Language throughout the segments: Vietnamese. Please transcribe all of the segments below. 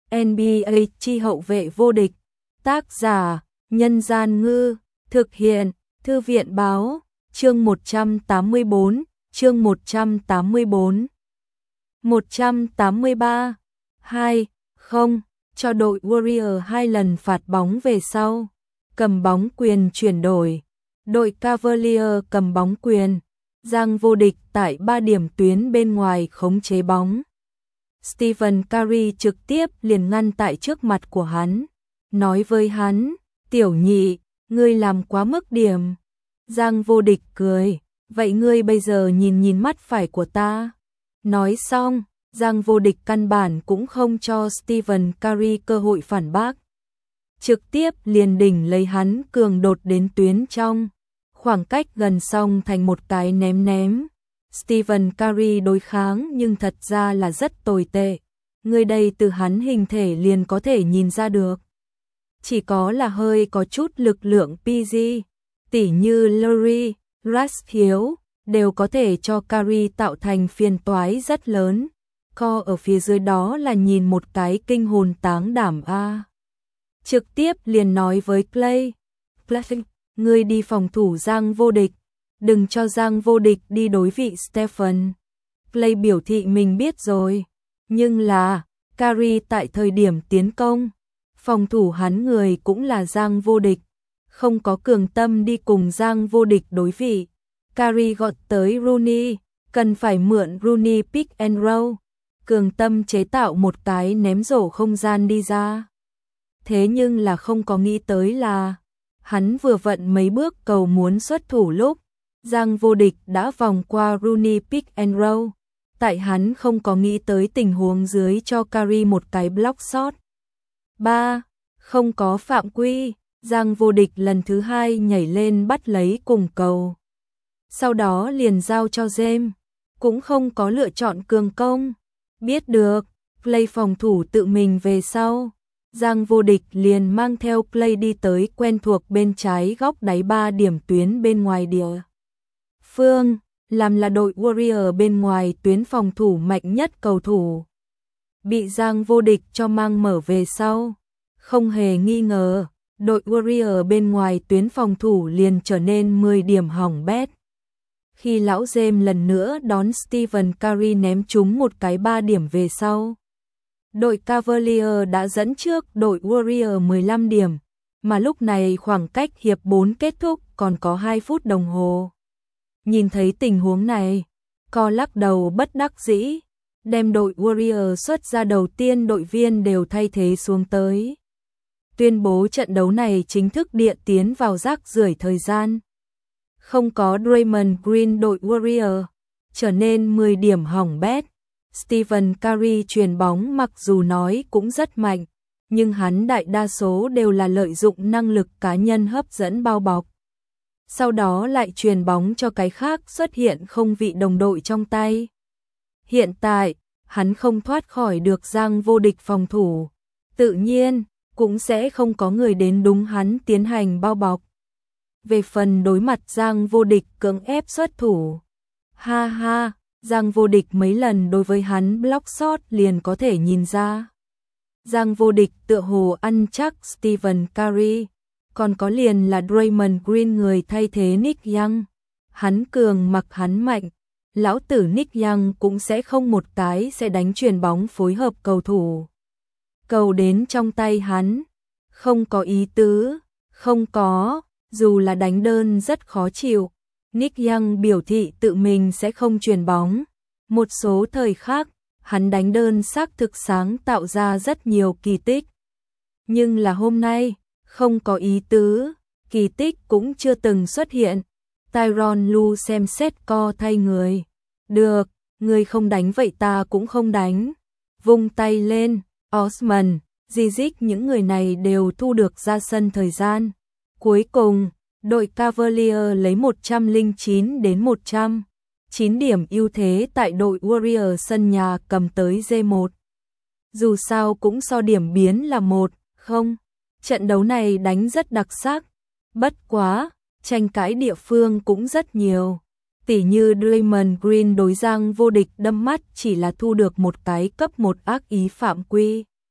NBA chi hậu vệ vô địch. Tác giả: Nhân Gian Ngư. Thực hiện: Thư viện Báo. Chương 184. Chương 184. 183. 2-0 cho đội Warrior 2 lần phạt bóng về sau. Cầm bóng quyền chuyển đổi. Đội Cavalier cầm bóng quyền. Giang vô địch tại 3 điểm tuyến bên ngoài khống chế bóng. Stephen Curry trực tiếp liền ngăn tại trước mặt của hắn. Nói với hắn, tiểu nhị, ngươi làm quá mức điểm. Giang vô địch cười, vậy ngươi bây giờ nhìn mắt phải của ta. Nói xong, Giang vô địch căn bản cũng không cho Stephen Curry cơ hội phản bác. Trực tiếp liền đỉnh lấy hắn cường đột đến tuyến trong. Khoảng cách gần xong thành một cái ném. Stephen Curry đối kháng nhưng thật ra là rất tồi tệ. Người đây từ hắn hình thể liền có thể nhìn ra được. Chỉ có là hơi có chút lực lượng PG. Tỉ như Larry, Russ Hiếu, đều có thể cho Curry tạo thành phiền toái rất lớn. Co ở phía dưới đó là nhìn một cái kinh hồn táng đảm a. Trực tiếp liền nói với Clay, ngươi đi phòng thủ Giang vô địch, đừng cho Giang vô địch đi đối vị Stephen. Clay biểu thị mình biết rồi, nhưng là Curry tại thời điểm tiến công, phòng thủ hắn người cũng là Giang vô địch, không có cường tâm đi cùng Giang vô địch đối vị. Curry gọi tới Rooney, cần phải mượn Rooney pick and roll, cường tâm chế tạo một cái ném rổ không gian đi ra. Thế nhưng là không có nghĩ tới là hắn vừa vận mấy bước cầu muốn xuất thủ lúc Giang vô địch đã vòng qua Rooney pick and roll. Tại hắn không có nghĩ tới tình huống dưới cho Curry một cái block shot. 3. Không có phạm quy, Giang vô địch lần thứ 2 nhảy lên bắt lấy cùng cầu. Sau đó liền giao cho James, cũng không có lựa chọn cường công. Biết được, Clay phòng thủ tự mình về sau. Giang vô địch liền mang theo Clay đi tới quen thuộc bên trái góc đáy 3 điểm tuyến bên ngoài địa phương, làm là đội Warrior bên ngoài tuyến phòng thủ mạnh nhất cầu thủ. Bị Giang vô địch cho mang mở về sau. Không hề nghi ngờ, đội Warrior bên ngoài tuyến phòng thủ liền trở nên 10 điểm hỏng bét. Khi lão James lần nữa đón Stephen Curry ném trúng một cái 3 điểm về sau. Đội Cavalier đã dẫn trước đội Warrior 15 điểm, mà lúc này khoảng cách hiệp 4 kết thúc còn có 2 phút đồng hồ. Nhìn thấy tình huống này, Co lắc đầu bất đắc dĩ, đem đội Warrior xuất ra đầu tiên đội viên đều thay thế xuống tới. Tuyên bố trận đấu này chính thức địa tiến vào rác rưởi thời gian. Không có Draymond Green đội Warrior, trở nên 10 điểm hỏng bét. Stephen Curry chuyền bóng mặc dù nói cũng rất mạnh, nhưng hắn đại đa số đều là lợi dụng năng lực cá nhân hấp dẫn bao bọc. Sau đó lại chuyền bóng cho cái khác xuất hiện không vị đồng đội trong tay. Hiện tại, hắn không thoát khỏi được Giang vô địch phòng thủ. Tự nhiên, cũng sẽ không có người đến đúng hắn tiến hành bao bọc. Về phần đối mặt Giang vô địch cưỡng ép xuất thủ. Ha ha, Giang vô địch mấy lần đối với hắn block shot liền có thể nhìn ra. Giang vô địch tựa hồ ăn chắc Stephen Curry, còn có liền là Draymond Green người thay thế Nick Young. Hắn cường mặc hắn mạnh, lão tử Nick Young cũng sẽ không một cái sẽ đánh chuyền bóng phối hợp cầu thủ. Cầu đến trong tay hắn, không có ý tứ, không có, dù là đánh đơn rất khó chịu. Nick Young biểu thị tự mình sẽ không chuyền bóng. Một số thời khác, hắn đánh đơn xác thực sáng tạo ra rất nhiều kỳ tích. Nhưng là hôm nay, không có ý tứ, kỳ tích cũng chưa từng xuất hiện. Tyronn Lue xem xét Co thay người. Được, người không đánh vậy ta cũng không đánh. Vung tay lên, Osman, Zizic những người này đều thu được ra sân thời gian. Cuối cùng, đội Cavalier lấy 109 đến 109 điểm ưu thế tại đội Warrior sân nhà cầm tới G1. Dù sao cũng so điểm biến là 1-0. Trận đấu này đánh rất đặc sắc. Bất quá, tranh cãi địa phương cũng rất nhiều. Tỉ như Draymond Green đối Giang vô địch đâm mắt chỉ là thu được một cái cấp 1 ác ý phạm quy.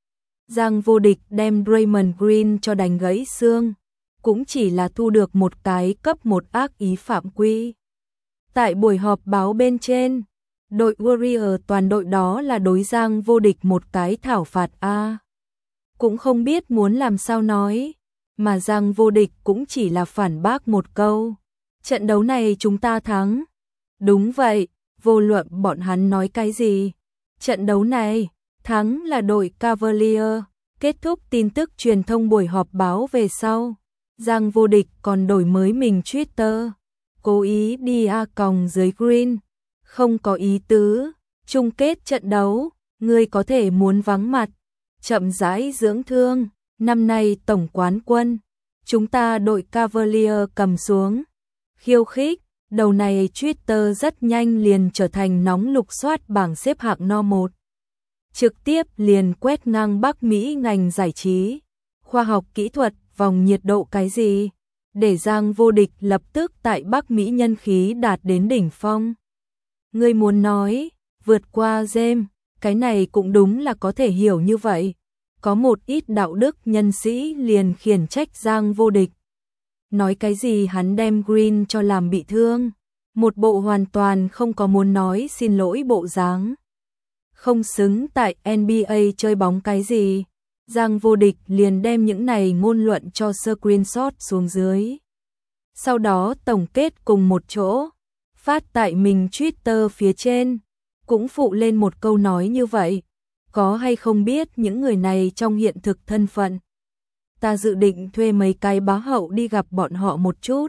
Giang Vô Địch đem Draymond Green cho đánh gãy xương, cũng chỉ là thu được một cái cấp 1 ác ý phạm quy. Tại buổi họp báo bên trên, đội Warrior toàn đội đó là đối Giang Vô Địch một cái thảo phạt a. Cũng không biết muốn làm sao nói, mà Giang Vô Địch cũng chỉ là phản bác một câu. Trận đấu này chúng ta thắng. Đúng vậy, vô luận bọn hắn nói cái gì. Trận đấu này, thắng là đội Cavalier. Kết thúc tin tức truyền thông buổi họp báo về sau. Giang Vô Địch còn đổi mới mình Twitter. Cố ý đi a còng dưới green. Không có ý tứ. Chung kết trận đấu, ngươi có thể muốn vắng mặt. Chậm rãi dưỡng thương. Năm nay tổng quán quân. Chúng ta đội Cavalier cầm xuống. Khiêu khích. Đầu này Twitter rất nhanh liền trở thành nóng lục soát bảng xếp hạng no 1. Trực tiếp liền quét ngang Bắc Mỹ ngành giải trí. Khoa học kỹ thuật, vòng nhiệt độ cái gì? Để Giang Vô Địch lập tức tại Bắc Mỹ nhân khí đạt đến đỉnh phong. Ngươi muốn nói, vượt qua James, cái này cũng đúng là có thể hiểu như vậy. Có một ít đạo đức nhân sĩ liền khiển trách Giang Vô Địch. Nói cái gì hắn đem Green cho làm bị thương. Một bộ hoàn toàn không có muốn nói xin lỗi bộ dáng. Không xứng tại NBA chơi bóng cái gì. Giang Vô Địch liền đem những này ngôn luận cho screenshot xuống dưới. Sau đó tổng kết cùng một chỗ, phát tại mình Twitter phía trên, cũng phụ lên một câu nói như vậy. Có hay không biết những người này trong hiện thực thân phận. Ta dự định thuê mấy cái bá hậu đi gặp bọn họ một chút.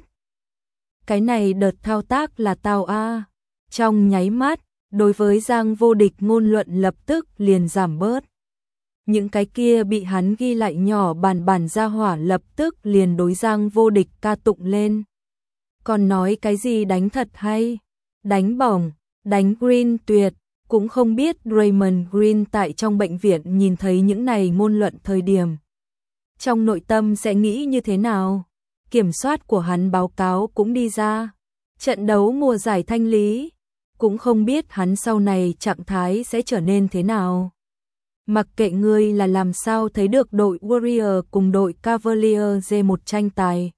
Cái này đợt thao tác là tao a. Trong nháy mắt, đối với Giang Vô Địch ngôn luận lập tức liền giảm bớt. Những cái kia bị hắn ghi lại nhỏ bản ra hỏa lập tức liền đối Giang Vô Địch ca tụng lên. Còn nói cái gì đánh thật hay, đánh bổng, đánh green tuyệt, cũng không biết Draymond Green tại trong bệnh viện nhìn thấy những này ngôn luận thời điểm. Trong nội tâm sẽ nghĩ như thế nào? Kiểm soát của hắn báo cáo cũng đi ra. Trận đấu mùa giải thanh lý, cũng không biết hắn sau này trạng thái sẽ trở nên thế nào. Mặc kệ ngươi là làm sao thấy được đội Warrior cùng đội Cavalier G1 tranh tài.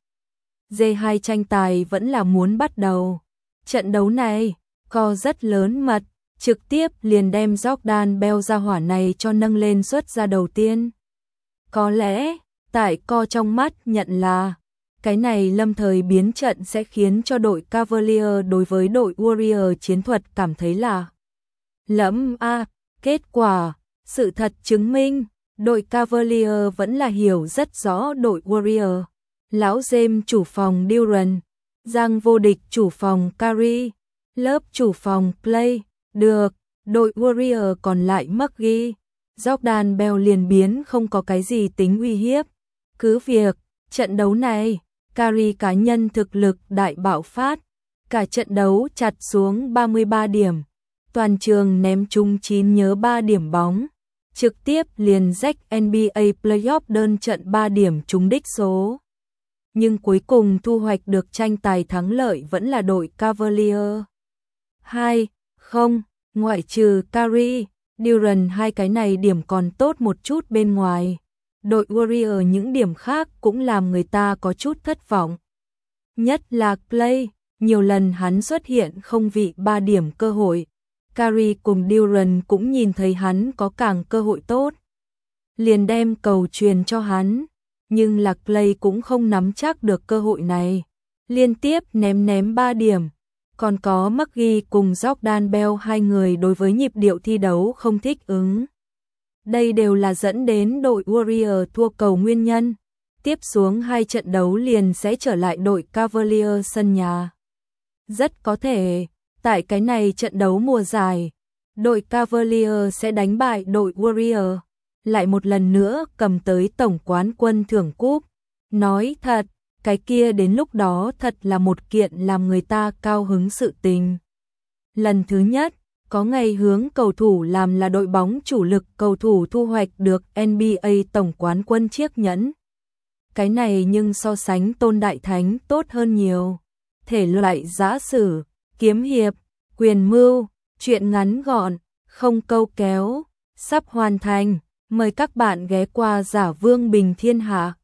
G2 tranh tài vẫn là muốn bắt đầu. Trận đấu này, co rất lớn mật, trực tiếp liền đem Jordan Bell ra hỏa này cho nâng lên xuất ra đầu tiên. Có lẽ, tại co trong mắt nhận là, cái này lâm thời biến trận sẽ khiến cho đội Cavalier đối với đội Warrior chiến thuật cảm thấy là lẫm a. Kết quả, sự thật chứng minh, đội Cavalier vẫn là hiểu rất rõ đội Warrior. Lão James chủ phòng Durant, Giang Vô Địch chủ phòng Curry, lớp chủ phòng Clay, được, đội Warrior còn lại McGee, Jordan Bell liền biến không có cái gì tính uy hiếp. Cứ việc, trận đấu này, Curry cá nhân thực lực đại bạo phát, cả trận đấu chặt xuống 33 điểm, toàn trường ném chung 9 nhớ 3 điểm bóng, trực tiếp liền rách NBA Playoff đơn trận 3 điểm trúng đích số. Nhưng cuối cùng thu hoạch được tranh tài thắng lợi vẫn là đội Cavalier. 2-0, ngoại trừ Curry, Durant hai cái này điểm còn tốt một chút bên ngoài. Đội Warrior những điểm khác cũng làm người ta có chút thất vọng. Nhất là Clay, nhiều lần hắn xuất hiện không vị 3 điểm cơ hội. Curry cùng Durant cũng nhìn thấy hắn có càng cơ hội tốt. Liền đem cầu truyền cho hắn. Nhưng là Clay cũng không nắm chắc được cơ hội này. Liên tiếp ném 3 điểm. Còn có McGee cùng Jordan Bell hai người đối với nhịp điệu thi đấu không thích ứng. Đây đều là dẫn đến đội Warrior thua cầu nguyên nhân. Tiếp xuống 2 trận đấu liền sẽ trở lại đội Cavalier sân nhà. Rất có thể, tại cái này trận đấu mùa giải, đội Cavalier sẽ đánh bại đội Warrior, lại một lần nữa cầm tới tổng quán quân thưởng cúp. Nói thật, cái kia đến lúc đó thật là một kiện làm người ta cao hứng sự tình. Lần thứ nhất, có ngày hướng cầu thủ làm là đội bóng chủ lực cầu thủ thu hoạch được NBA tổng quán quân chiếc nhẫn. Cái này nhưng so sánh Tôn Đại Thánh tốt hơn nhiều. Thể loại giã sử, kiếm hiệp, quyền mưu, truyện ngắn gọn, không câu kéo, sắp hoàn thành. Mời các bạn ghé qua Giả Vương Bình Thiên Hạ.